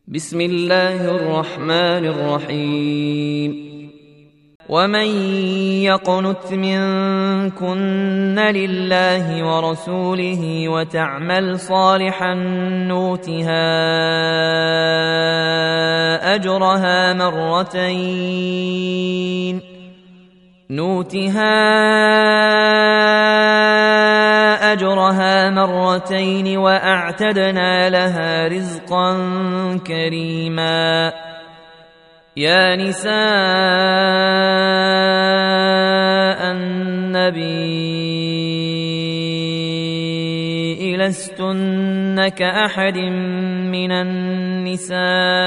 بسم الله الرحمن الرحيم. ومن يقنت منكن لله ورسوله وتعمل صالحا نؤتها أجرها مرتين وأعتدنا لها رزقا كريما. يا نساء النبي لستن كأحد من النساء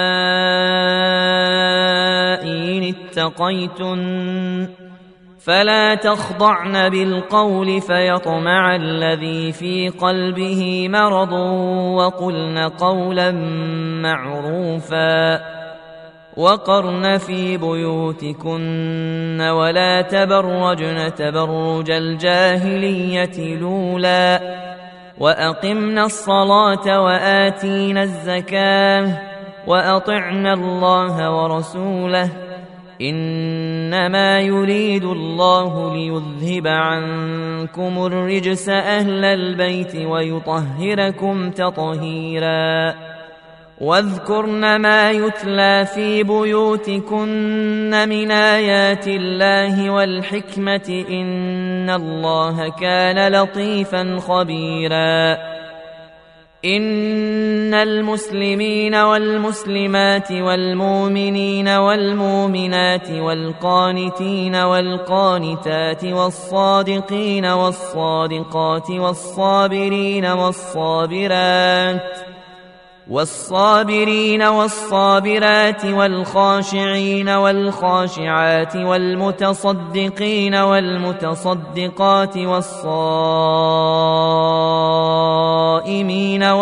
إن اتقيتن فلا تخضعن بالقول فيطمع الذي في قلبه مرض وقلن قولا معروفا وقرن في بيوتكن ولا تبرجن تبرج الجاهلية الأولى وأقمنا الصلاة وآتينا الزكاة وأطعنا الله ورسوله إنما يريد الله ليذهب عنكم الرجس أهل البيت ويطهركم تطهيرا. واذكرن ما يتلى في بيوتكن من آيات الله والحكمة إن الله كان لطيفا خبيرا. إن المسلمين والمسلمات والمؤمنين والمؤمنات والقانتين والقانتات والصادقين والصادقات والصابرين والصابرات والخاشعين والخاشعات والمتصدقين والمتصدقات والصائمين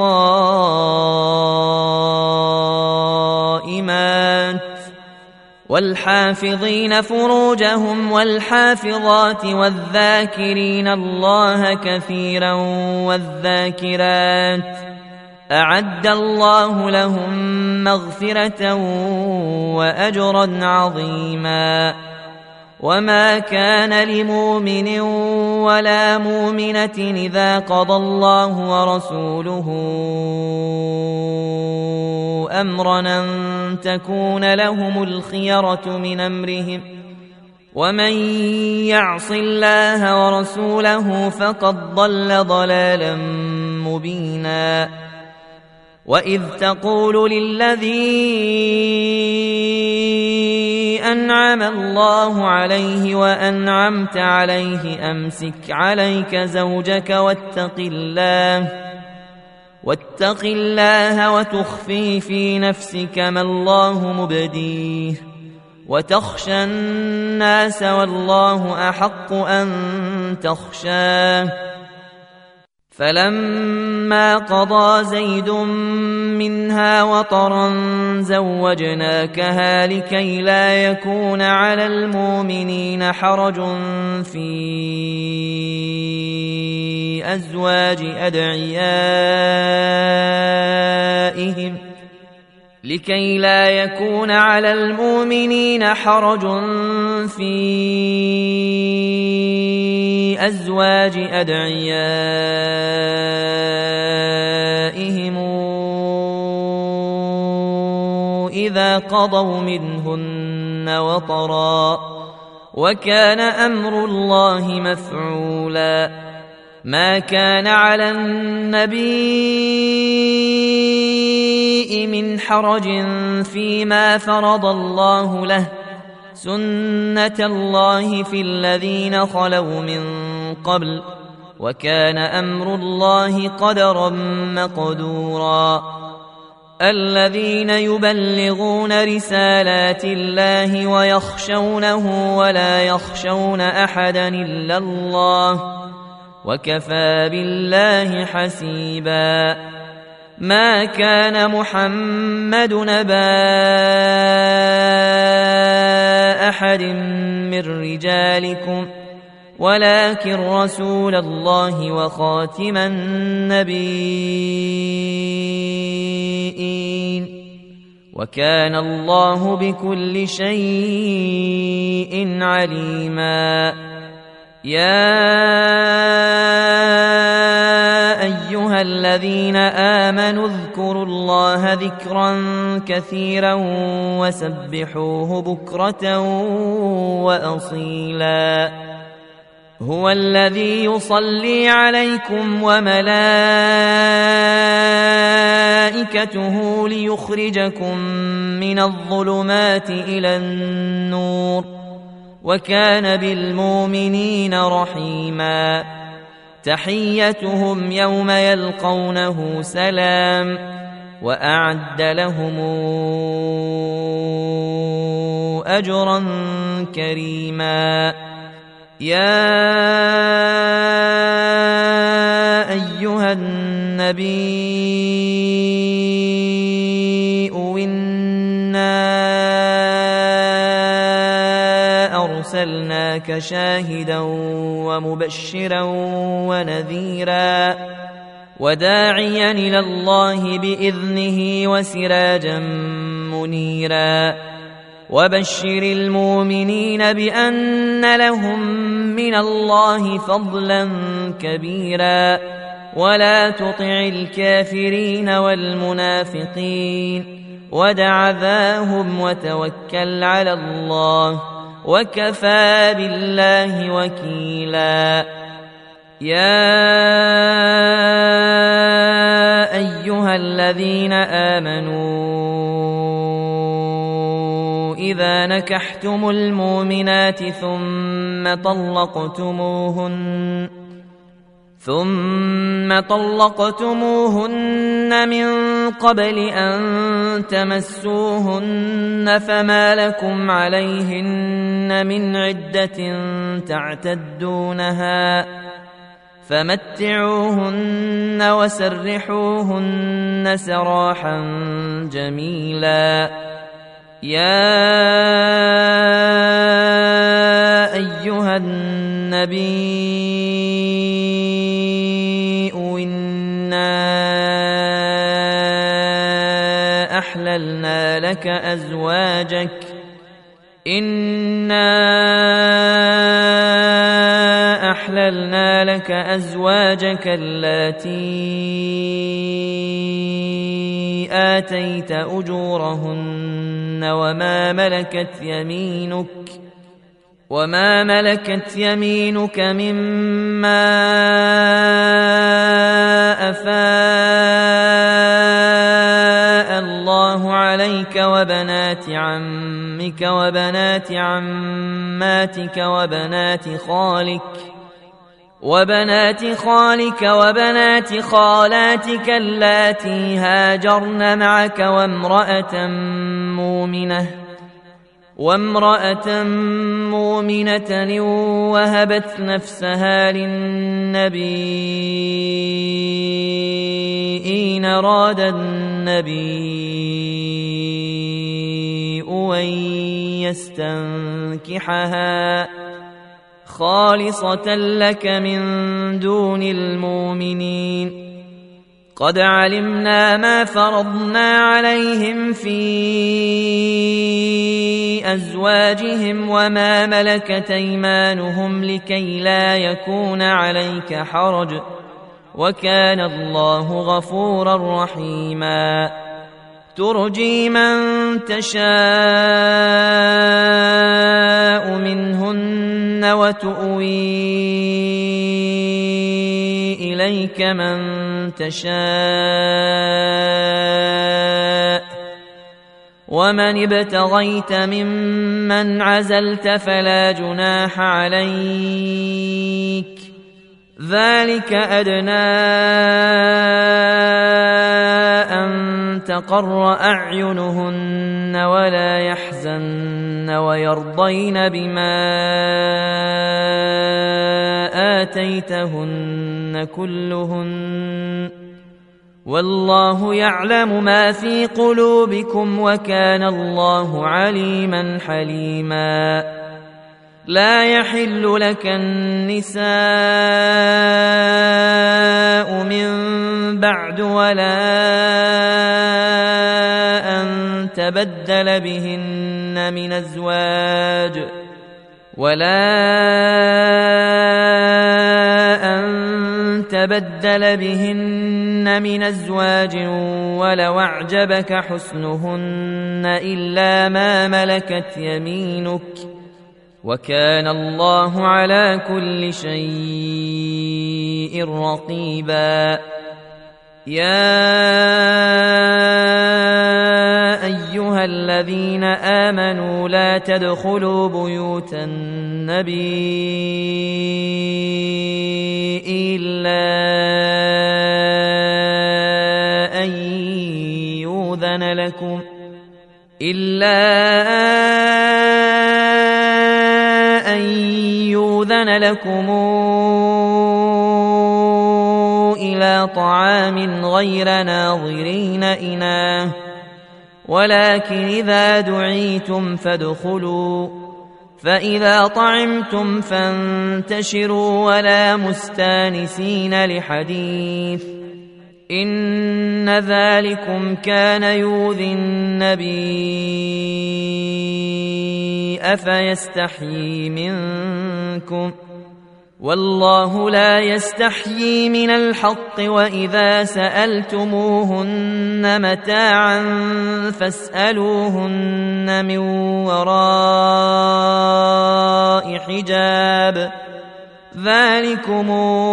والصائمات والحافظين فروجهم والحافظات والذاكرين الله كثيرا والذاكرات أعد الله لهم مغفرة وأجرا عظيما. وما كان لمؤمن ولا مؤمنة إذا قضى الله ورسوله أمرا أن تكون لهم الخيرة من أمرهم ومن يعص الله ورسوله فقد ضل ضلالا مبينا. وإذ تقول للذي أنعم الله عليه وأنعمت عليه أمسك عليك زوجك واتق الله وتخفي في نفسك ما الله مبديه وتخشى الناس والله أحق أن تخشاه. فلما قضى زيد منها وطرا زوجناكها لكي لا يكون على المؤمنين حرج في أزواج أدعيائهم إذا قضوا منهن وطرا وكان أمر الله مفعولا. ما كان على النبي من حرج فيما فرض الله له سنة الله في الذين خلوا من قبل وكان أمر الله قدرا مقدورا. الذين يبلغون رسالات الله ويخشونه ولا يخشون أحدا إلا الله وكفى بالله حسيبا. ما كان محمد نبا أحد من رجالكم ولكن رسول الله وخاتم النبيين وكان الله بكل شيء عليما. يا أيها الذين آمنوا اذكروا الله ذكرا كثيرا وسبحوه بكرة وأصيلا. هو الذي يصلي عليكم وملائكته ليخرجكم من الظلمات إلى النور، وكان بالمؤمنين رحيما. تحيتهم يوم يلقونه سلام، وأعد لهم أجرا كريما. يا أيها النبي إنا أرسلناك شاهدا ومبشرا ونذيرا وداعيا إلى الله بإذنه وسراجا منيرا. وبشر المؤمنين بأن لهم من الله فضلا كبيرا. ولا تطع الكافرين والمنافقين ودع ذاهم وتوكل على الله، وكفى بالله وكيلا. يا أيها الذين آمنوا إذا نكحتم المؤمنات ثم طلقتموهن من قبل أن تمسوهن فما لكم عليهن من عدة تعتدونها فمتعوهن وسرحوهن سراحا جميلا. يا أيها النبي إنا أحللنا لك أزواجك اللاتي آتيت أجورهن وما ملكت يمينك مما أفاء الله عليك، وبنات عمك وبنات عماتك وبنات خالك وبنات خالاتك اللاتي هاجرن معك وامرأة مؤمنة وهبت نفسها للنبي إن أراد النبي أن يستنكحها خالصة لك من دون المؤمنين. قد علمنا ما فرضنا عليهم في أزواجهم وما ملكت أيمانهم لكي لا يكون عليك حرج، وكان الله غفورا رحيما. ترجي من تشاء منهن وتؤوي إليك من تشاء، ومن ابتغيت ممن عزلت فلا جناح عليك، ذلك أدنى أن تقر أعينهن ولا يحزن ويرضين بما آتيتهن كلهن، والله يعلم ما في قلوبكم وكان الله عليما حليما. لا يحل لك النساء من بعد ولا أن تبدل بهن من أزواج ولو أعجبك حسنهن إلا ما ملكت يمينك وكان الله على كل شيء رقيبا. يا أيها الذين آمنوا لا تدخلوا بيوت النبي إلا أن يؤذن لكم إلى طعام غير ناظرين إناه ولكن إذا دعيتم فادخلوا فإذا طعمتم فانتشروا ولا مستانسين لحديث إن ذلكم كان يؤذي النبي أفيستحيي منكم والله لا يستحيي من الحق وإذا سألتموهن متاعا فاسألوهن من وراء حجاب ذلكم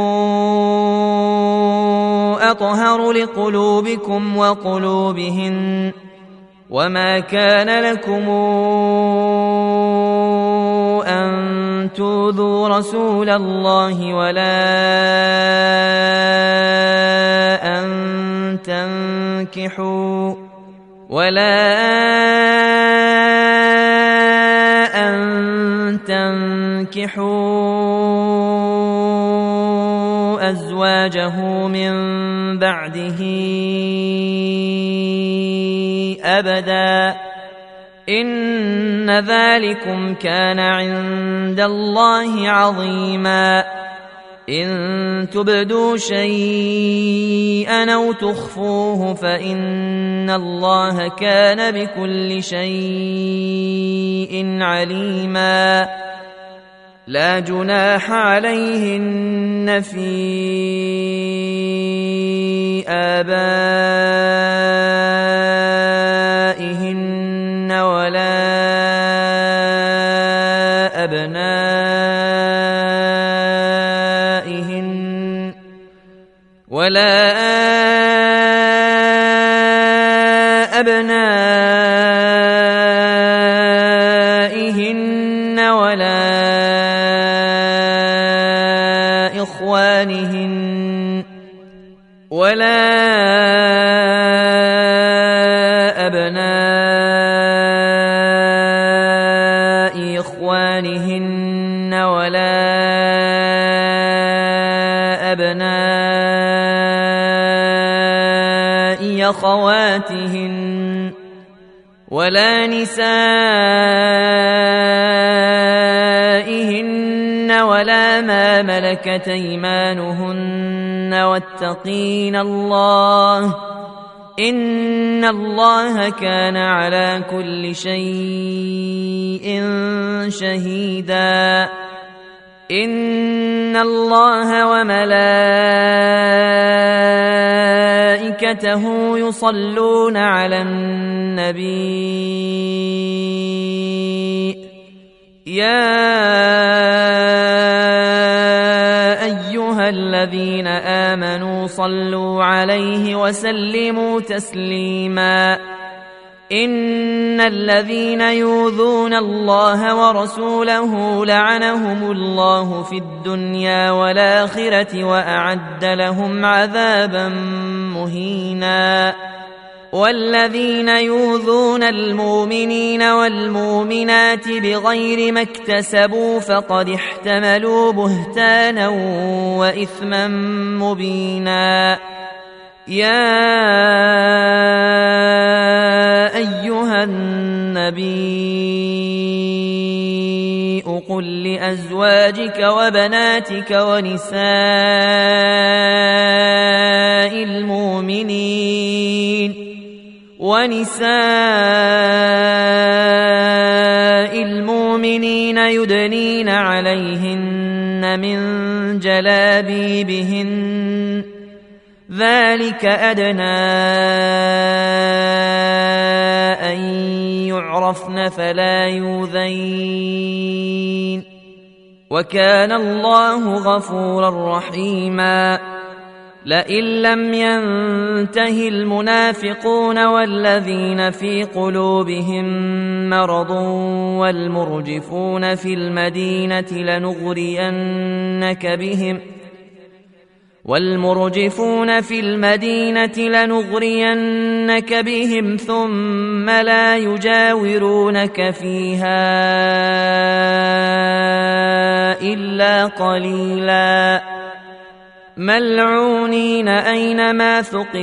أطهر لقلوبكم وقلوبهن وما كان لكم أن تؤذوا رسول الله ولا أن تنكحوا أزواجه من بعده أبدا إن ذلكم كان عند الله عظيما. إن تبدوا شيئا أو تخفوه فإن الله كان بكل شيء عليما. لا جناح عليهن في آبائهن ولا أبنائهن ولا إخوانهن ولا أبناء إخوانهن ولا أبناء أخواتهن ولا نسائهن ولا ما ملكت أيمانهن واتقين الله إن الله كان على كل شيء شهيدا. إن الله وملائكته يصلون على النبي يا أيها الذين آمنوا صلوا عليه وسلموا تسليما. إن الذين يؤذون الله ورسوله لعنهم الله في الدنيا والآخرة وأعد لهم عذابا مهينا. والذين يؤذون المؤمنين والمؤمنات بغير ما اكتسبوا فقد احتملوا بهتانا وإثما مبينا. يا أيها النبي قل لأزواجك وبناتك ونساء ونساء المؤمنين يدنين عليهن من جلابيبهن ذلك أدنى أن يعرفن فلا يؤذين وكان الله غفورا رحيما لئن لم ينته المنافقون والذين في قلوبهم مرض والمرجفون في المدينة لنغرينك بهم ثم لا يجاورونك فيها إلا قليلا ملعونين أينما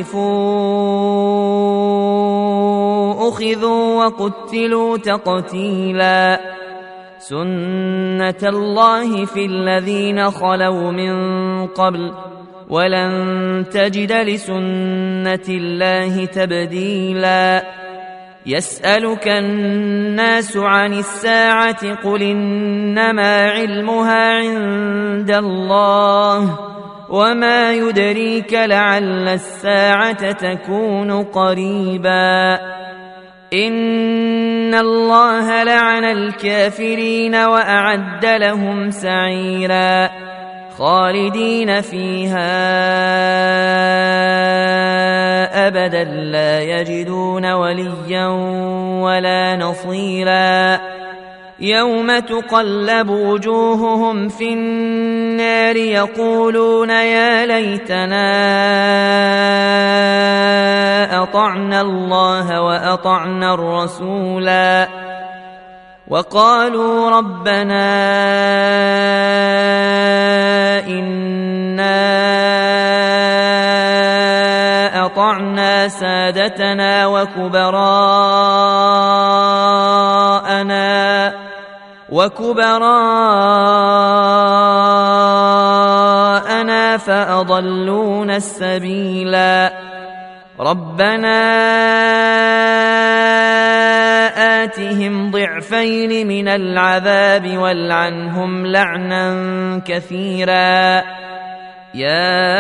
ثقفوا أخذوا وقتلوا تقتيلا سنة الله في الذين خلوا من قبل ولن تجد لسنة الله تبديلا يسألك الناس عن الساعة قل إنما علمها عند الله وما يدريك لعل الساعة تكون قريبا إن الله لعن الكافرين وأعد لهم سعيرا خالدين فيها أبدا لا يجدون وليا ولا نصيرا يوم تقلب وجوههم في النار يقولون يا ليتنا أطعنا الله وأطعنا الرسولا وقالوا ربنا إنا أطعنا سادتنا وكبراءنا فأضلونا السبيلا ربنا آتهم ضعفين من العذاب والعنهم لعنا كثيرا يا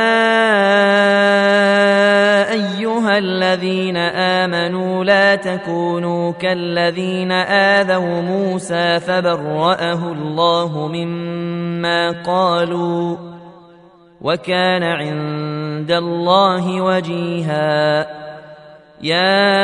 أيها الذين آمنوا لا تكونوا كالذين آذوا موسى فبرأه الله مما قالوا وكان عند الله وجيها يا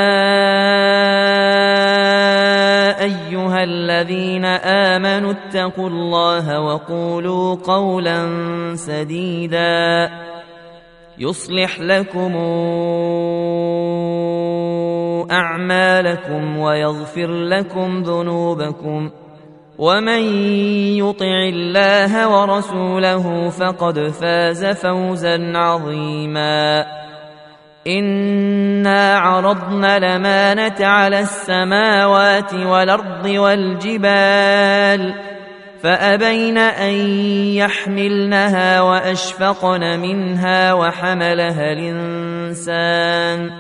أيها الذين آمنوا اتقوا الله وقولوا قولا سديدا يصلح لكم أعمالكم ويغفر لكم ذنوبكم ومن يطع الله ورسوله فقد فاز فوزا عظيما إنا عرضنا الأمانة على السماوات والأرض والجبال فأبين أن يحملنها وأشفقن منها وحملها الإنسان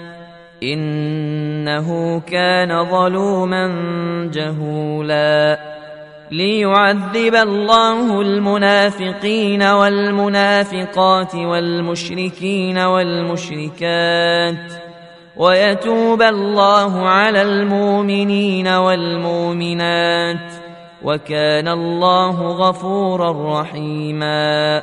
إنه كان ظلوما جهولا ليعذب الله المنافقين والمنافقات والمشركين والمشركات ويتوب الله على المؤمنين والمؤمنات وكان الله غفورا رحيما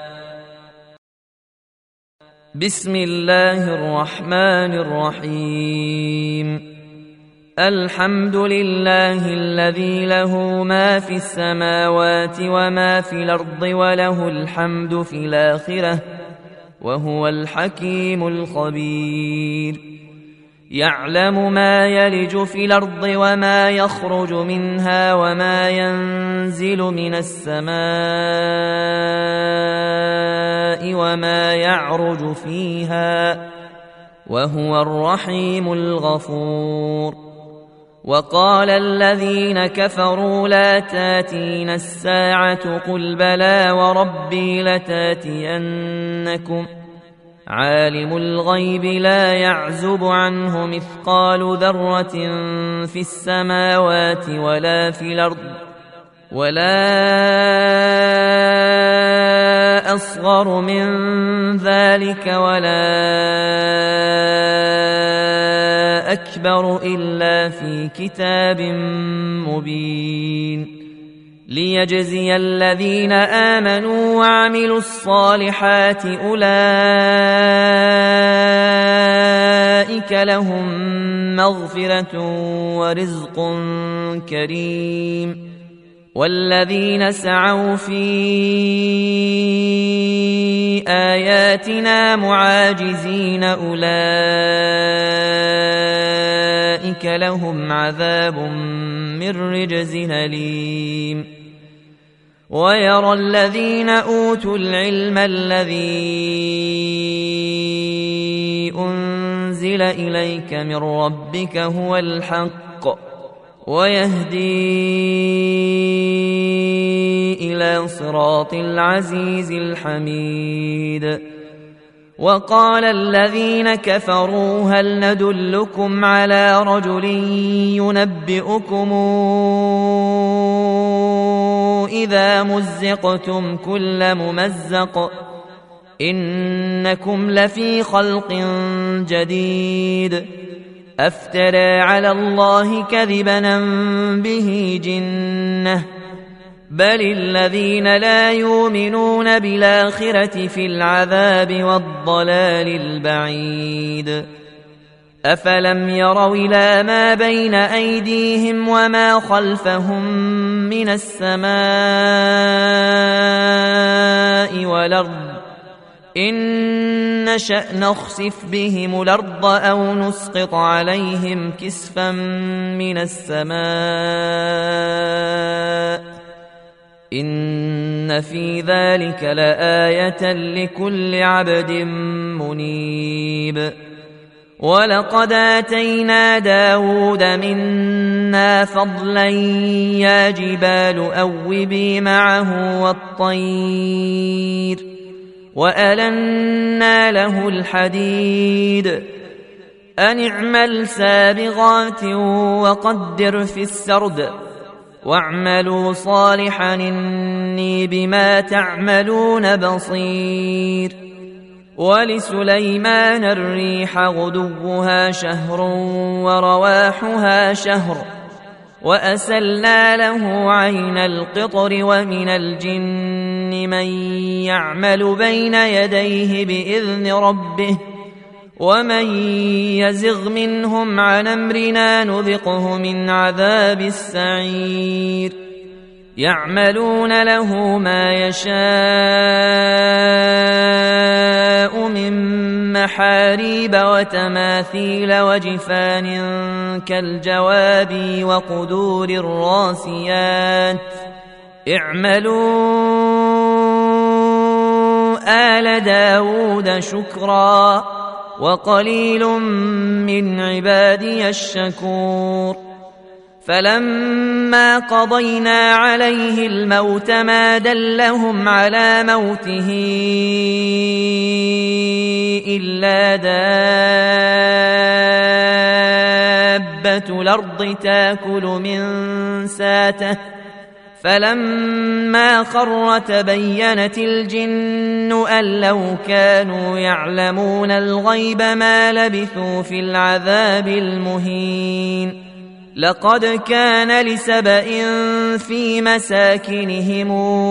بسم الله الرحمن الرحيم الحمد لله الذي له ما في السماوات وما في الأرض وله الحمد في الآخرة وهو الحكيم الخبير يعلم ما يلج في الأرض وما يخرج منها وما ينزل من السماء وما يعرج فيها وهو الرحيم الغفور وقال الذين كفروا لا تاتين الساعة قل بلى وربي عالم الغيب لا يعزب عنه مثقال ذرة في السماوات ولا في الأرض ولا أصغر من ذلك ولا أكبر إلا في كتاب مبين ليجزي الذين آمنوا وعملوا الصالحات أولئك لهم مغفرة ورزق كريم والذين سعوا في آياتنا معاجزين أولئك لهم عذاب من رجز أليم ويرى الذين أوتوا العلم الذي أنزل إليك من ربك هو الحق ويهدي إلى صراط العزيز الحميد وقال الذين كفروا هل ندلكم على رجل ينبئكم إذا مزقتم كل ممزق إنكم لفي خلق جديد أفترى على الله كذبا به جنة بل الذين لا يؤمنون بالآخرة في العذاب والضلال البعيد أفلم يروا إلى ما بين أيديهم وما خلفهم من السماء والأرض إن نشأ نخسف بهم الأرض أو نسقط عليهم كسفا من السماء إن في ذلك لآية لكل عبد منيب ولقد آتينا داود منا فضلا يا جبال أوبي معه والطير وألنا له الحديد أن اعمل سابغات وقدر في السرد واعملوا صالحا إني بما تعملون بصير ولسليمان الريح غدوها شهر ورواحها شهر وأسلنا له عين القطر ومن الجن من يعمل بين يديه بإذن ربه ومن يزغ منهم عن أمرنا نذقه من عذاب السعير يعملون له ما يشاء من محاريب وتماثيل وجفان كالجواب وقدور الراسيات اعملوا آل داود شكرا وقليل من عبادي الشكور فلما قضينا عليه الموت ما دلهم على موته إلا دابة الأرض تاكل من ساته فلما خر تبينت الجن أن لو كانوا يعلمون الغيب ما لبثوا في العذاب المهين لقد كان لسبإ في مساكنهم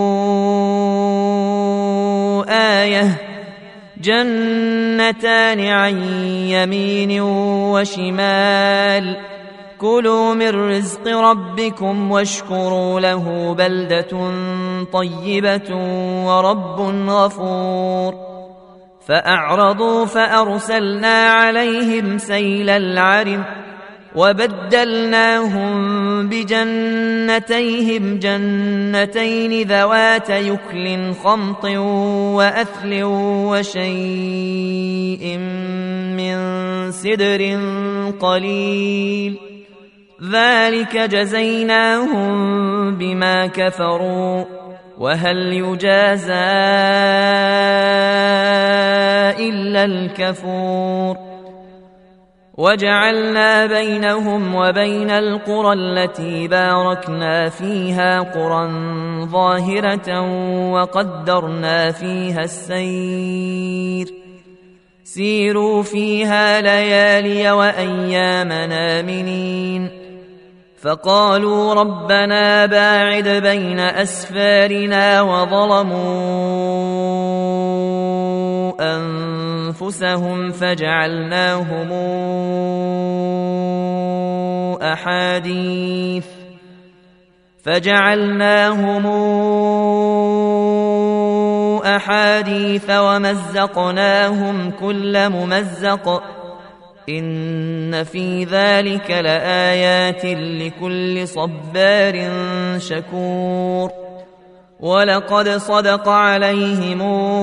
آية جنتان عن يمين وشمال كلوا من رزق ربكم واشكروا له بلدة طيبة ورب غفور فأعرضوا فأرسلنا عليهم سيل العرم وبدلناهم بجنتيهم جنتين ذوات يكل خمط وأثل وشيء من سدر قليل ذلك جزيناهم بما كفروا وهل يجازى إلا الكفور وجعلنا بينهم وبين القرى التي باركنا فيها قرى ظاهرة وقدرنا فيها السير سيروا فيها ليالي وأيام آمنين فقالوا ربنا باعد بين أسفارنا وظلموا أنفسهم فجعلناهم أحاديث ومزقناهم كل ممزق إن في ذلك لآيات لكل صبار شكور ولقد صدق عليهم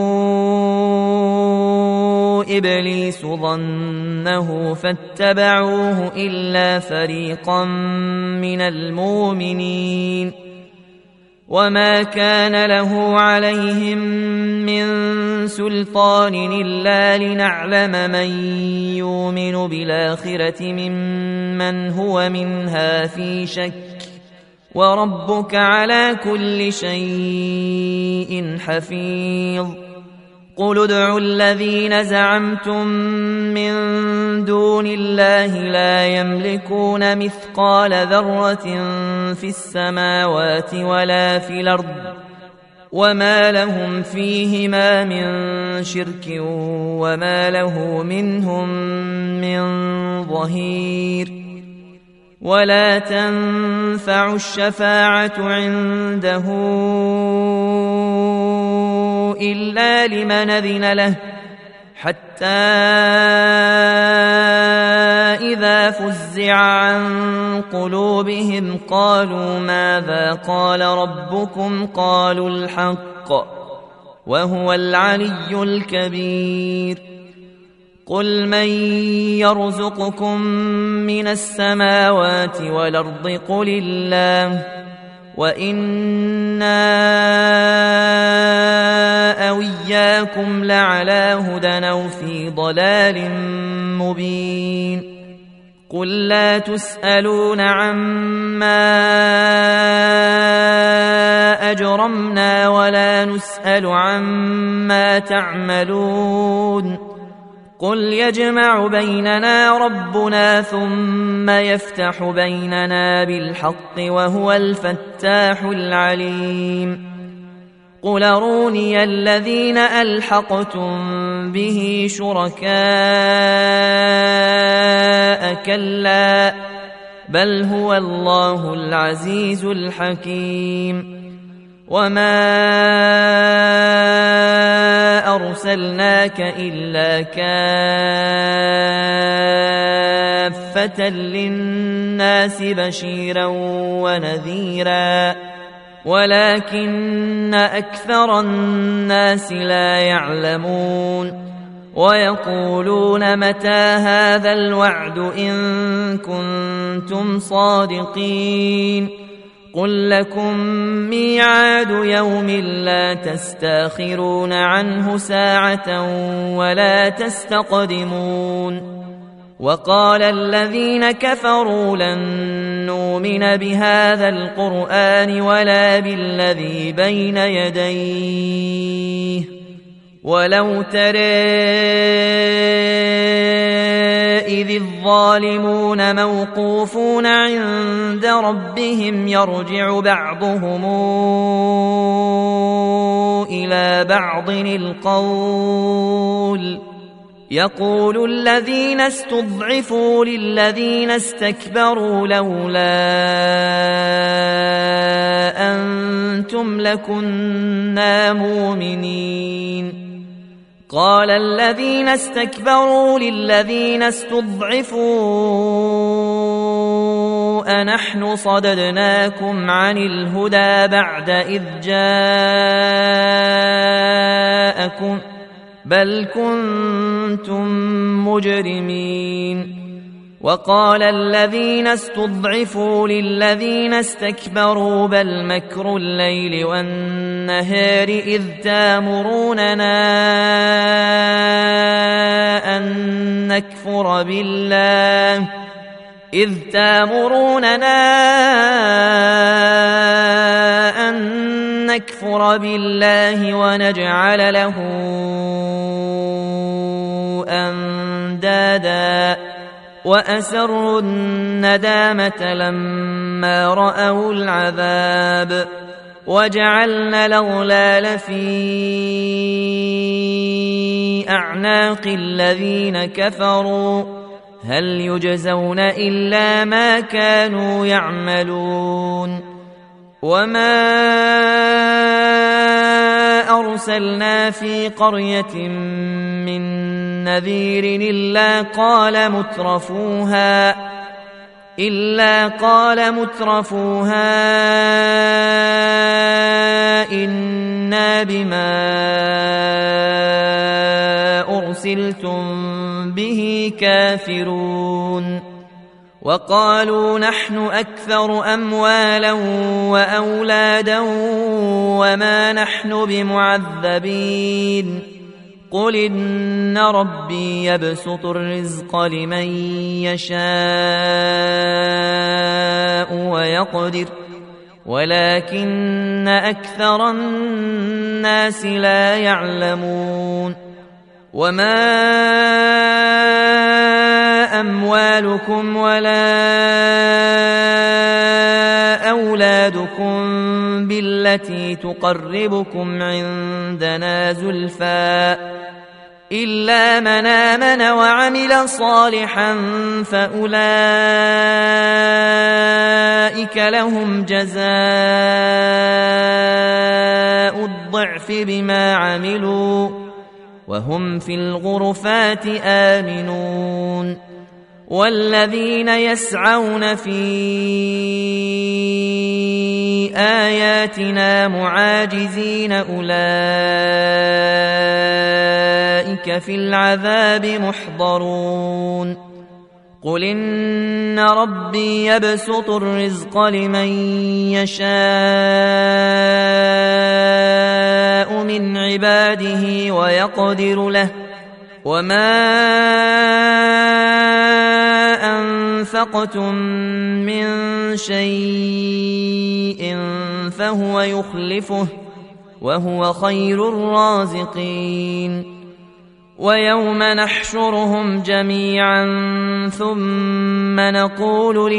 إبليس ظنه فاتبعوه إلا فريقا من المؤمنين وما كان له عليهم من سلطان إلا لنعلم من يؤمن بالآخرة ممن هو منها في شك وربك على كل شيء حفيظ قل ادعوا الذين زعمتم من دون الله لا يملكون مثقال ذرة في السماوات ولا في الأرض وما لهم فيهما من شرك وما له منهم من ظهير ولا تنفع الشفاعة عنده إلا لمن أذن له حتى إذا فزع عن قلوبهم قالوا ماذا قال ربكم قالوا الحق وهو العلي الكبير قل من يرزقكم من السماوات والأرض قل الله وإنا أو إياكم لعلى هدى أو في ضلال مبين قل لا تسألون عما أجرمنا ولا نسأل عما تعملون قل يجمع بيننا ربنا ثم يفتح بيننا بالحق وهو الفتاح العليم قل أروني الذين ألحقتم به شركاء كلا بل هو الله العزيز الحكيم وما أرسلناك إلا كافة للناس بشيرا ونذيرا ولكن أكثر الناس لا يعلمون ويقولون متى هذا الوعد إن كنتم صادقين قل لكم ميعاد يوم لا تستاخرون عنه ساعة ولا تستقدمون وقال الذين كفروا لن نؤمن بهذا القرآن ولا بالذي بين يديه ولو ترى إذ الظالمون موقوفون عند ربهم يرجع بعضهم إلى بعض القول يقول الذين استضعفوا للذين استكبروا لولا أنتم لكنا مؤمنين قال الذين استكبروا للذين استضعفوا أنحن صددناكم عن الهدى بعد إذ جاءكم بل كنتم مجرمين وقال الذين استضعفوا للذين استكبروا بل مكر الليل والنهار إذ تأمروننا أن نكفر بالله ونجعل له أندادا وأسروا الندامة لما رأوا العذاب وجعلنا الأغلال في أعناق الذين كفروا هل يجزون إلا ما كانوا يعملون وما أرسلنا في قرية من نذير إلا قال مترفوها إنا بما أرسلتم به كافرون وقالوا نحن أكثر أموالا وأولادا وما نحن بمعذبين قل إن ربي يبسط الرزق لمن يشاء ويقدر ولكن أكثر الناس لا يعلمون وما أموالكم ولا أولادكم بالتي تقربكم عندنا زلفى إلا من آمن وعمل صالحا فأولئك لهم جزاء الضعف بما عملوا وهم في الغرفات آمنون والذين يسعون في آياتنا معاجزين أولئك في العذاب محضرون قل إن ربي يبسط الرزق لمن يشاء من عباده ويقدر له وما أنفقتم من شيء فهو يخلفه وهو خير الرازقين ويوم نحشرهم جميعا ثم نقول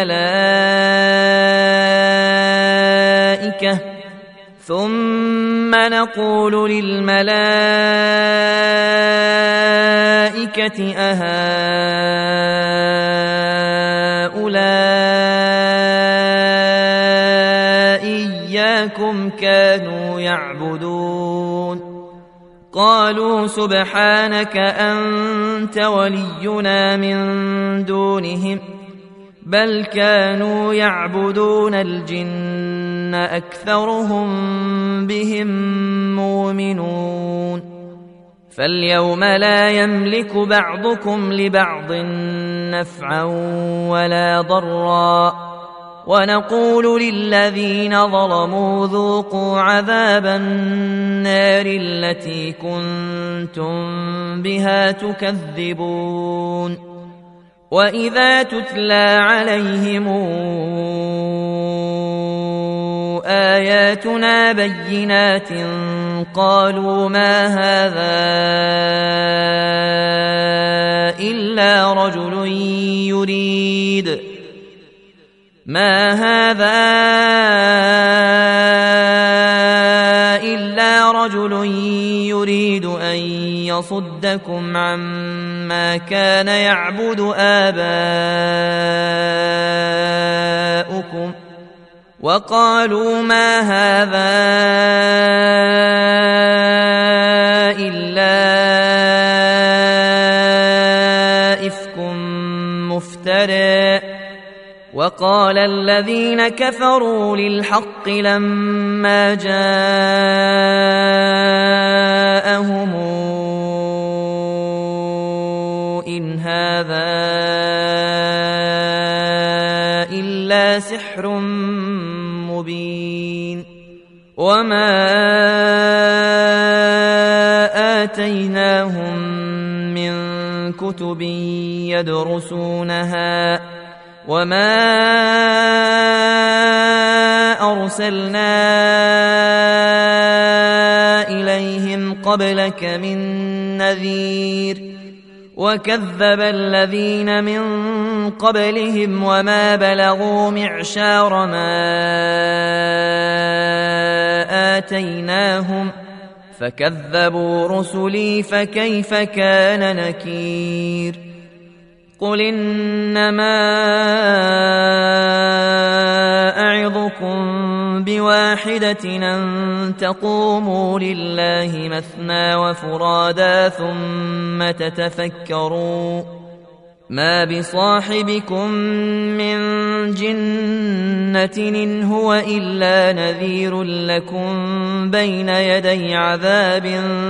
للملائكة أهؤلاء إياكم كانوا يعبدون قالوا سبحانك أنت ولينا من دونهم بل كانوا يعبدون الجن أكثرهم بهم مؤمنون فاليوم لا يملك بعضكم لبعض نفعا ولا ضرا ونقول للذين ظلموا ذوقوا عذاب النار التي كنتم بها تكذبون وإذا تتلى عليهم آياتنا بينات قالوا ما هذا إلا رجل يريد أن يصدكم عما كان يعبد آباؤكم وقالوا ما هذا إلا إفك مفترى وقال الذين كفروا للحق لما جاءهم إن هذا إلا سحر مبين وما آتيناهم من كتب يدرسونها وما أرسلنا إليهم قبلك من نذير وكذب الذين من قبلهم وما بلغوا معشار ما آتيناهم فكذبوا رسلي فكيف كان نكير قل إنما أعظكم بواحدة أن تقوموا لله مثنى وفرادا ثم تتفكروا ما بصاحبكم من جنة إن هو إلا نذير لكم بين يدي عذاب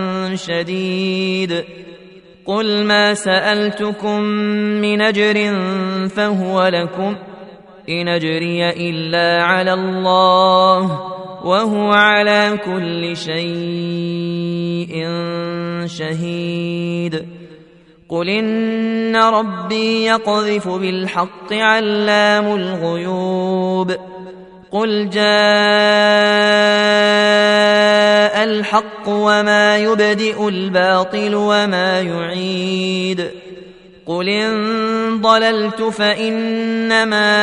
شديد قل ما سألتكم من أجر فهو لكم إن أجري إلا على الله وهو على كل شيء شهيد قل إن ربي يقذف بالحق علام الغيوب قل جاء الحق وما يبدئ الباطل وما يعيد قل إن ضللت فإنما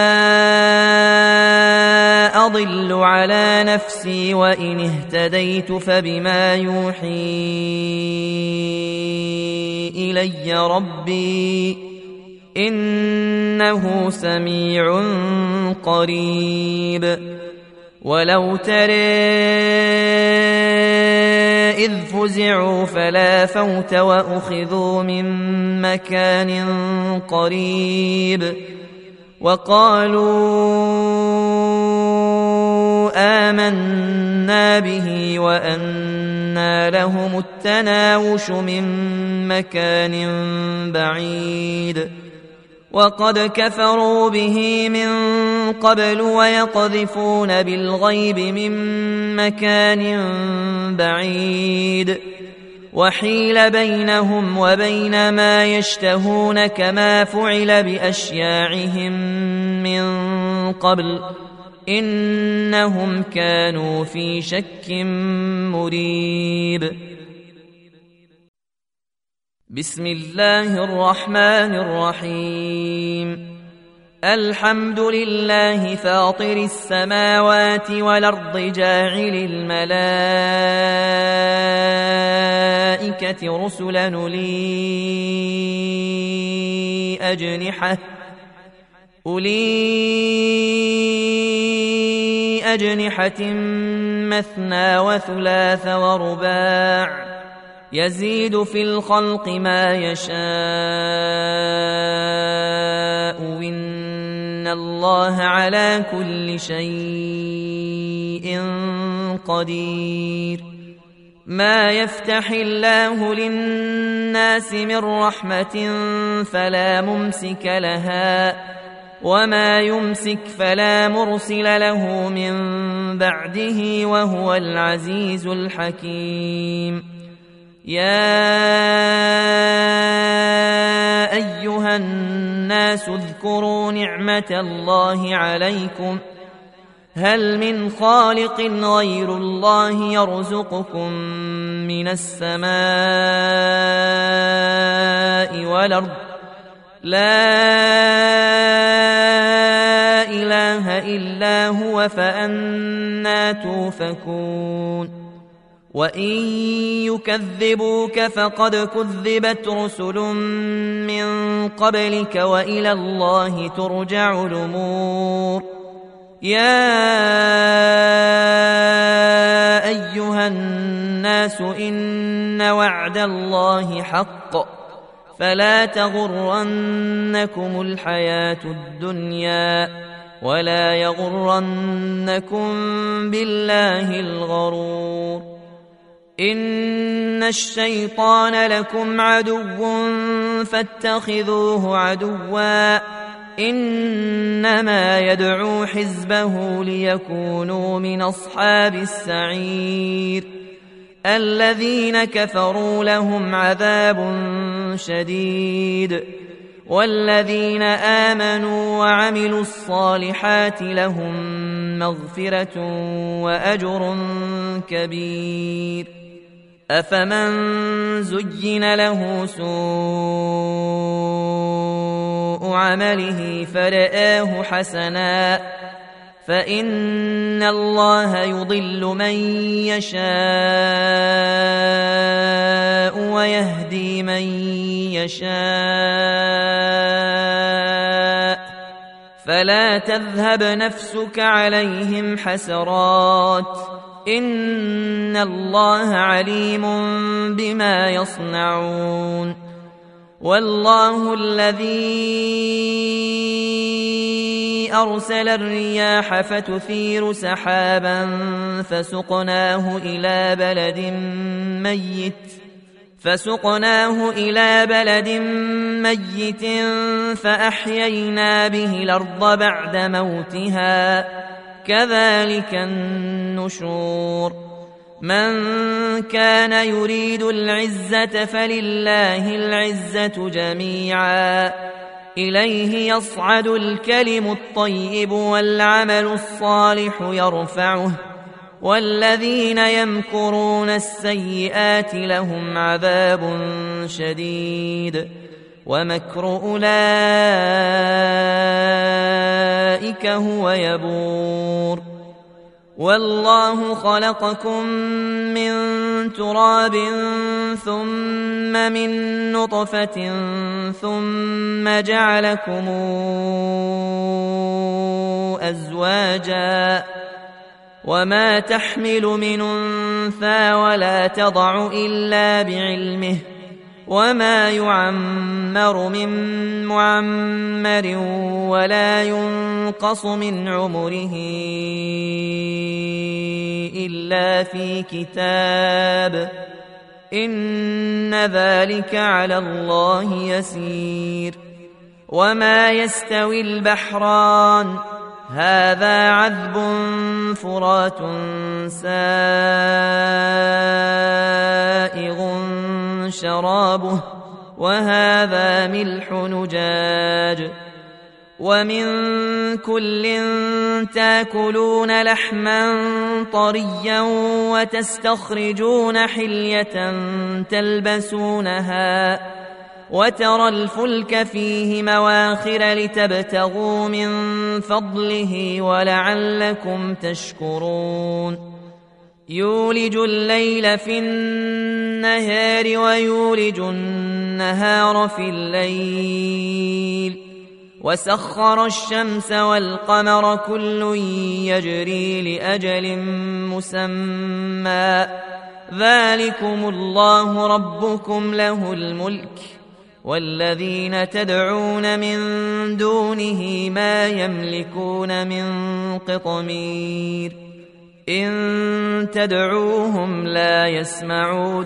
أضل على نفسي وإن اهتديت فبما يوحي إلي ربي إنه سميع قريب ولو ترى إذ فزعوا فلا فوت وأخذوا من مكان قريب وقالوا آمنا به وأنى لهم التناوش من مكان بعيد وقد كفروا به من قبل ويقذفون بالغيب من مكان بعيد وحيل بينهم وبين ما يشتهون كما فعل بأشياعهم من قبل إنهم كانوا في شك مريب بسم الله الرحمن الرحيم الحمد لله فاطر السماوات والأرض جاعل الملائكة رسلا أولي أجنحة مثنى وثلاث ورباع يزيد في الخلق ما يشاء إن الله على كل شيء قدير ما يفتح الله للناس من رحمة فلا ممسك لها وما يمسك فلا مرسل له من بعده وهو العزيز الحكيم يا أيها الناس اذكروا نعمة الله عليكم هل من خالق غير الله يرزقكم من السماء والأرض لا إله إلا هو فأنى توفكون وإن يكذبوك فقد كذبت رسل من قبلك وإلى الله ترجع الأمور يا أيها الناس إن وعد الله حق فلا تغرنكم الحياة الدنيا ولا يغرنكم بالله الغرور إن الشيطان لكم عدو فاتخذوه عدوا إنما يدعو حزبه ليكونوا من أصحاب السعير الذين كفروا لهم عذاب شديد والذين آمنوا وعملوا الصالحات لهم مغفرة وأجر كبير أفمن زين له سوء عمله فرآه حسنا فإن الله يضل من يشاء ويهدي من يشاء فلا تذهب نفسك عليهم حسرات إن الله عليم بما يصنعون والله الذي أرسل الرياح فتثير سحابا فسقناه إلى بلد ميت فأحيينا به الأرض بعد موتها كذلك النشور من كان يريد العزة فلله العزة جميعا إليه يصعد الكلم الطيب والعمل الصالح يرفعه والذين يمكرون السيئات لهم عذاب شديد ومكر أولئك هو يبور والله خلقكم من تراب ثم من نطفة ثم جعلكم أزواجا وما تحمل من أنثى ولا تضع إلا بعلمه وما يعمر من معمر ولا ينقص من عمره إلا في كتاب إن ذلك على الله يسير وما يستوي البحران هذا عذب فرات سائغ شرابه وهذا ملح نجاج ومن كل تاكلون لحما طريا وتستخرجون حلية تلبسونها وترى الفلك فيه مواخر لتبتغوا من فضله ولعلكم تشكرون يولج الليل في النهار ويولج النهار في الليل وسخر الشمس والقمر كل يجري لأجل مسمى ذلكم الله ربكم له الملك والذين تدعون من دونه ما يملكون من قطمير إن تدعوهم لا يسمعوا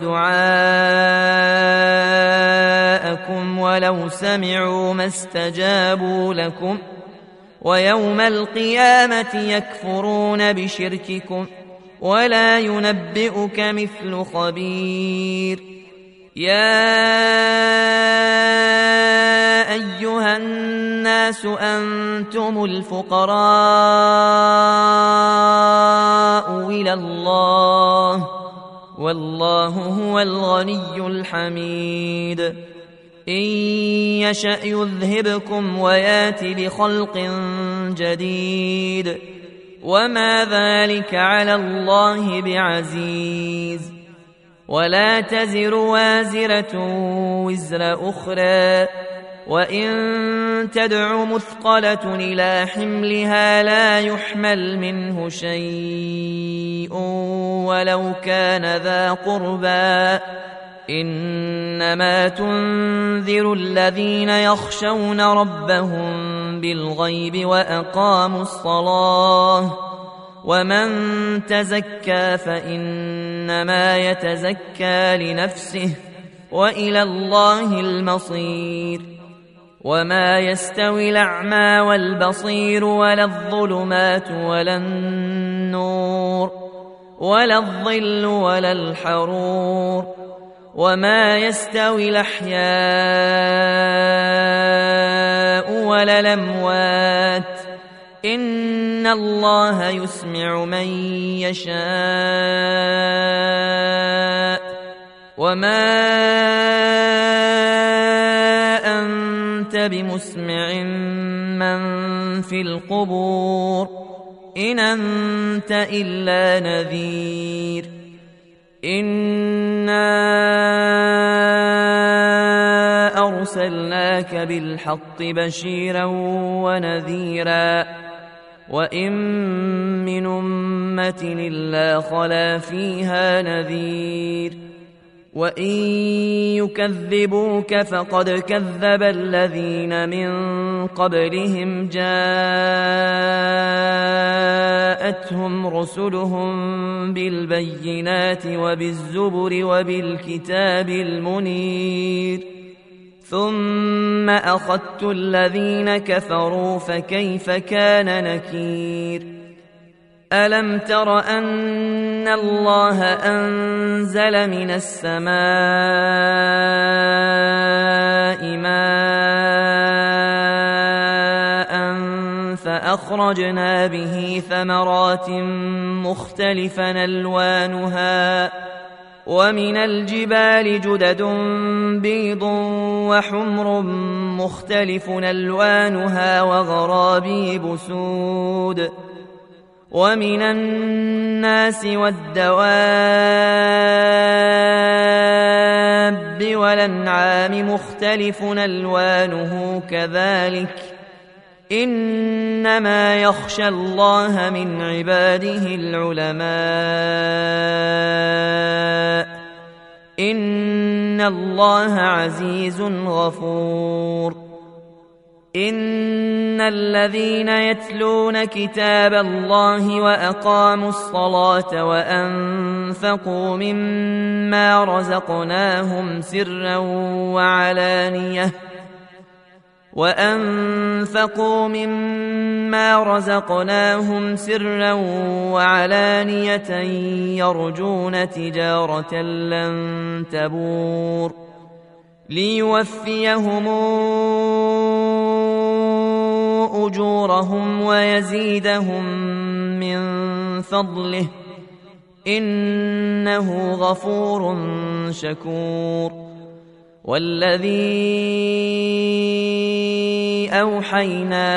دعاءكم ولو سمعوا ما استجابوا لكم ويوم القيامة يكفرون بشرككم ولا ينبئك مثل خبير يا أيها الناس أنتم الفقراء إلى الله والله هو الغني الحميد إن يشأ يذهبكم ويات بخلق جديد وما ذلك على الله بعزيز ولا تزر وازرة وزر أخرى وإن تدع مثقلة إلى حملها لا يحمل منه شيء ولو كان ذا قربى إنما تنذر الذين يخشون ربهم بالغيب وأقاموا الصلاة ومن تزكى فإنما يتزكى لنفسه وإلى الله المصير وما يستوي الأعمى والبصير ولا الظلمات ولا النور ولا الظل ولا الحرور وما يستوي الأحياء ولا الأموات إن الله يسمع من يشاء وما أنت بمسمع من في القبور إن أنت إلا نذير إنا أرسلناك بالحق بشيرا ونذيرا وإن من أمة إلا خلا فيها نذير وإن يكذبوك فقد كذب الذين من قبلهم جاءتهم رسلهم بالبينات وبالزبر وبالكتاب المنير ثم أخذت الذين كفروا فكيف كان نكير ألم تر أن الله أنزل من السماء ماء فأخرجنا به ثمرات مختلفا ألوانها ومن الجبال جدد بيض وحمر مختلف ألوانها وغرابيب سود ومن الناس والدواب والأنعام مختلف ألوانه كذلك إنما يخشى الله من عباده العلماء إن الله عزيز غفور إن الذين يتلون كتاب الله وأقاموا الصلاة وأنفقوا مما رزقناهم سرا وعلانية يرجون تجارة لن تبور ليوفيهم أجورهم ويزيدهم من فضله إنه غفور شكور والذي أوحينا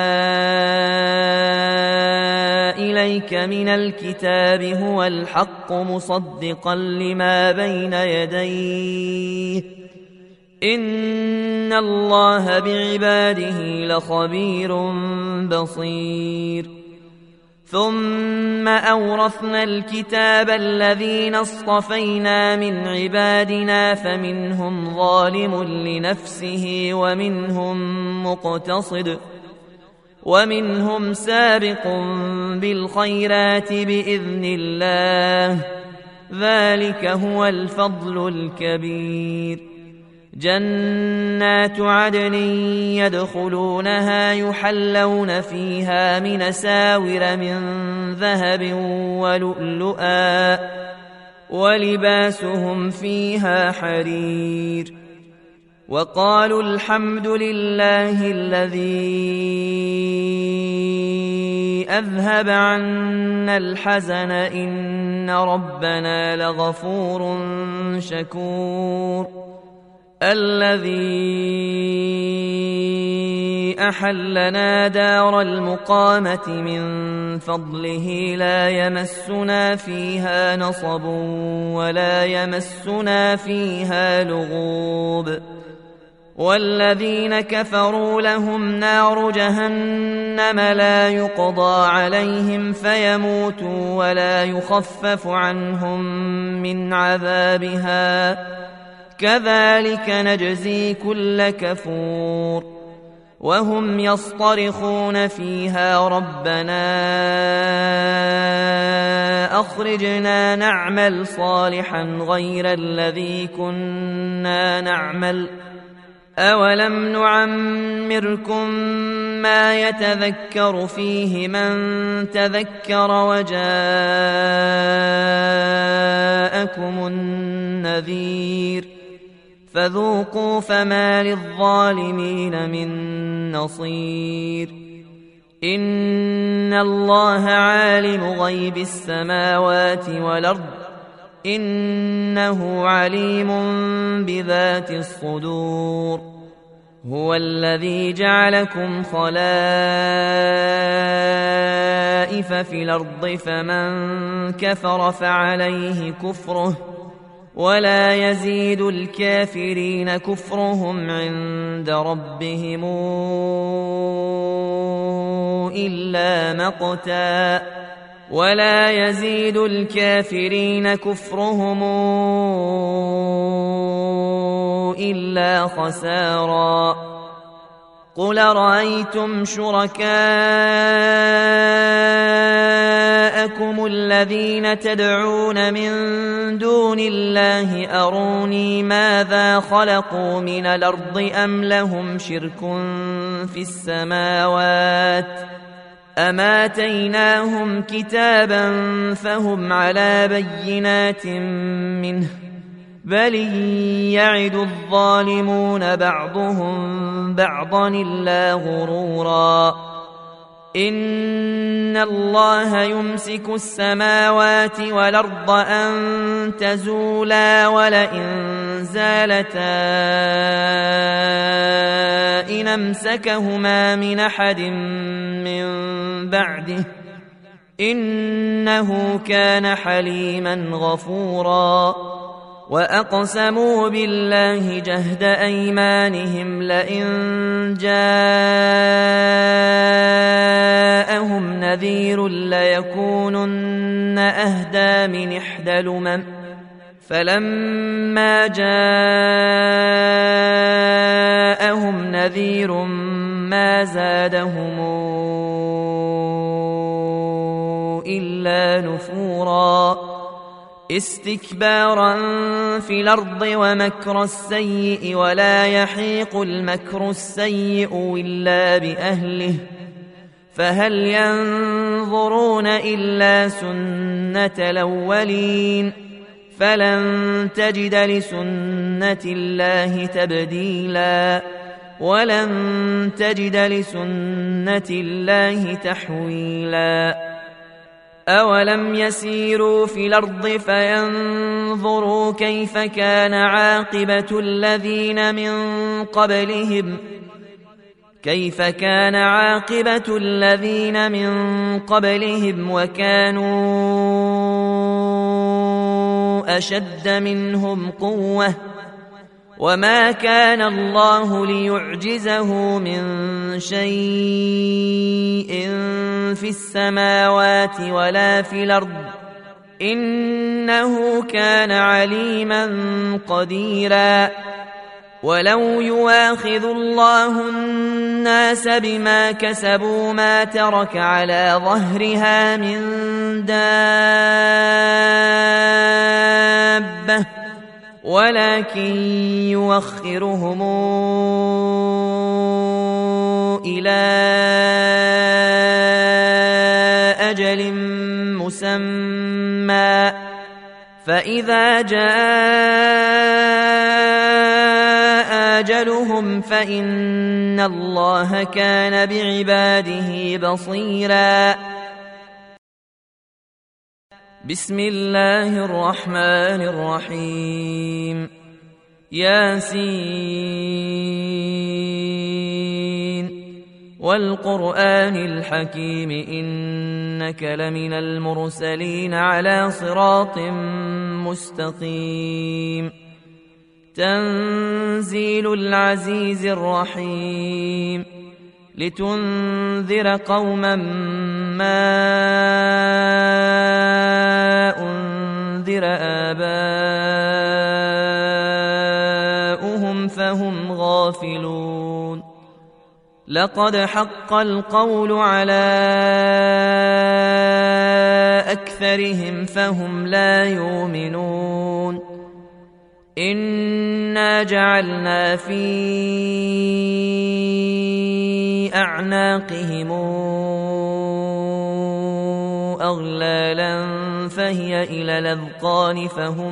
إليك من الكتاب هو الحق مصدقا لما بين يديه إن الله بعباده لخبير بصير ثم أورثنا الكتاب الذين اصطفينا من عبادنا فمنهم ظالم لنفسه ومنهم مقتصد ومنهم سابق بالخيرات بإذن الله ذلك هو الفضل الكبير جنات عدن يدخلونها يحلون فيها من أساور من ذهب ولؤلؤا ولباسهم فيها حرير وقالوا الحمد لله الذي أذهب عنا الحزن إن ربنا لغفور شكور الذي أحلنا دار المقامة من فضله لا يمسنا فيها نصب ولا يمسنا فيها لغوب والذين كفروا لهم نار جهنم لا يقضى عليهم فيموتوا ولا يخفف عنهم من عذابها كذلك نجزي كل كفور وهم يصطرخون فيها ربنا أخرجنا نعمل صالحا غير الذي كنا نعمل أولم نعمركم ما يتذكر فيه من تذكر وجاءكم النذير فذوقوا فما للظالمين من نصير إن الله عالم غيب السماوات والأرض إنه عليم بذات الصدور هو الذي جعلكم خلائف في الأرض فمن كفر فعليه كفره ولا يزيد الكافرين كفرهم عند ربهم إلا مقتا ولا يزيد الكافرين كفرهم إلا خسارا قل رأيتم شركاءكم الذين تدعون من دون الله أروني ماذا خلقوا من الأرض أم لهم شرك في السماوات أم آتيناهم كتابا فهم على بينات منه بل يعد الظالمون بعضهم بعضا إلا غرورا إن الله يمسك السماوات والأرض أن تزولا ولئن زالتا إن أمسكهما من أحد من بعده إنه كان حليما غفورا وأقسموا بالله جهد أيمانهم لئن جاءهم نذير ليكونن أهدى من إحدى الأمم فلما جاءهم نذير ما زادهم إلا نفورا استكبارا في الأرض ومكر السيء ولا يحيق المكر السيء إلا بأهله فهل ينظرون إلا سنة الأولين فلن تجد لسنة الله تبديلا ولن تجد لسنة الله تحويلا أولم يسيروا في الأرض فينظروا كيف كان عاقبة الذين من قبلهم وكانوا أشد منهم قوة وما كان الله ليعجزه من شيء في السماوات ولا في الأرض إنه كان عليما قديرا ولو يواخذ الله الناس بما كسبوا ما ترك على ظهرها من دابة ولكن يوخرهم إلى أجل مسمى فإذا جاء أجلهم فإن الله كان بعباده بصيرا بسم الله الرحمن الرحيم ياسين والقرآن الحكيم إنك لمن المرسلين على صراط مستقيم تنزيل العزيز الرحيم لتنذر قوما ما أنذر آباؤهم فهم غافلون لقد حق القول على أكثرهم فهم لا يؤمنون إن إنا جعلنا في أعناقهم أغلالا فهي إلى الأذقان فهم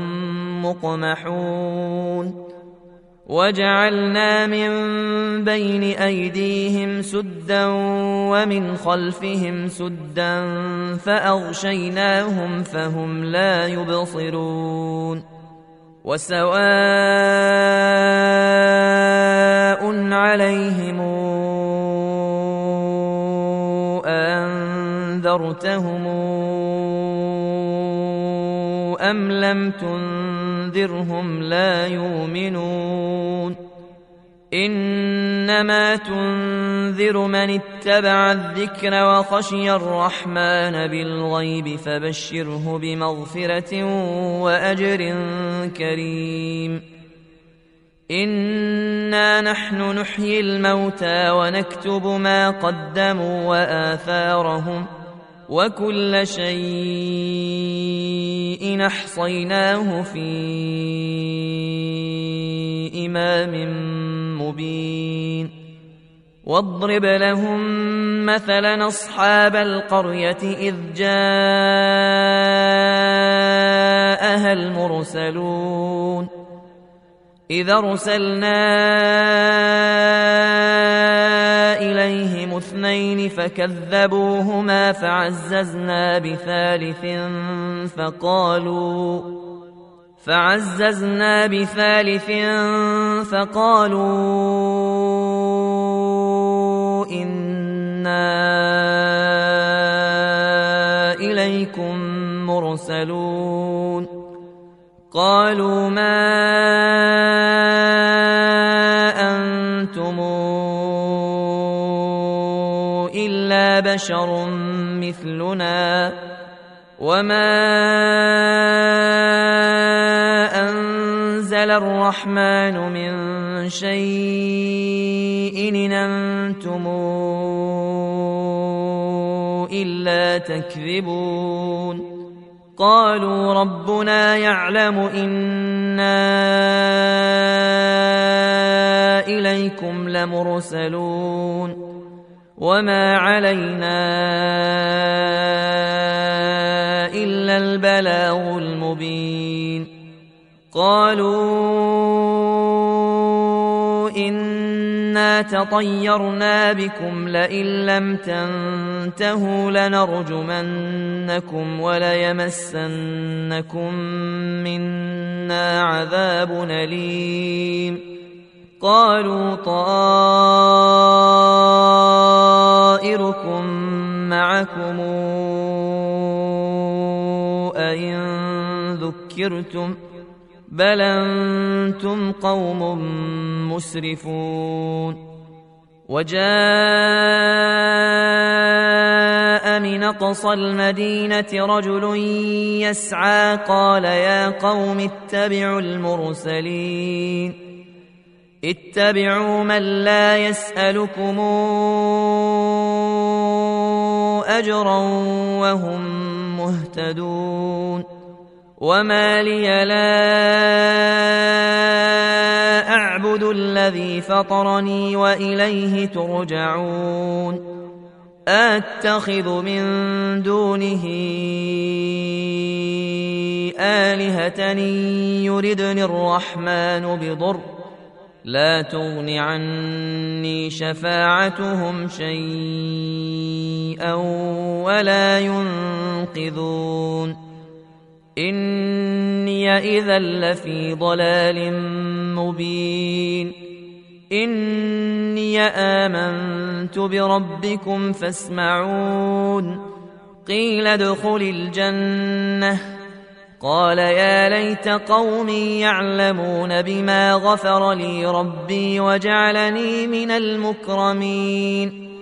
مقمحون وجعلنا من بين أيديهم سدا ومن خلفهم سدا فأغشيناهم فهم لا يبصرون وسواء عليهم أنذرتهم أم لم تنذرهم لا يؤمنون إنما تنذر من اتبع الذكر وخشي الرحمن بالغيب فبشره بمغفرة وأجر كريم إنا نحن نحيي الموتى ونكتب ما قدموا وآثارهم وكل شيء أحصيناه في إمام مبين واضرب لهم مثلا أصحاب القرية إذ جاءها المرسلون إذ أرسلنا إليهم 2 فكذبوهما فعززنا بثالث فقالوا إنا إليكم مرسلون قالوا ما أنتم إلا بشر مثلنا وما أنزل الرحمن من شيء إن أنتم إلا تكذبون قالوا ربنا يعلم إنا إليكم لمرسلون وما علينا إلا البلاغ المبين قالوا إنا تطيرنا بكم لئن لم تنتهوا لنرجمنكم وليمسنكم منا عذاب أليم قالوا طائركم معكم أئن ذكرتم بل أنتم قوم مسرفون وجاء من أقصى المدينة رجل يسعى قال يا قوم اتبعوا المرسلين اتبعوا من لا يسألكم أجرا وهم مهتدون وما لي لا أعبد الذي فطرني وإليه ترجعون أتخذ من دونه آلهة يردني الرحمن بضر لا تغن عني شفاعتهم شيئا ولا ينقذون إني إذا لفي ضلال مبين إني آمنت بربكم فاسمعون قيل ادخل الجنة قال يا ليت قومي يعلمون بما غفر لي ربي وجعلني من المكرمين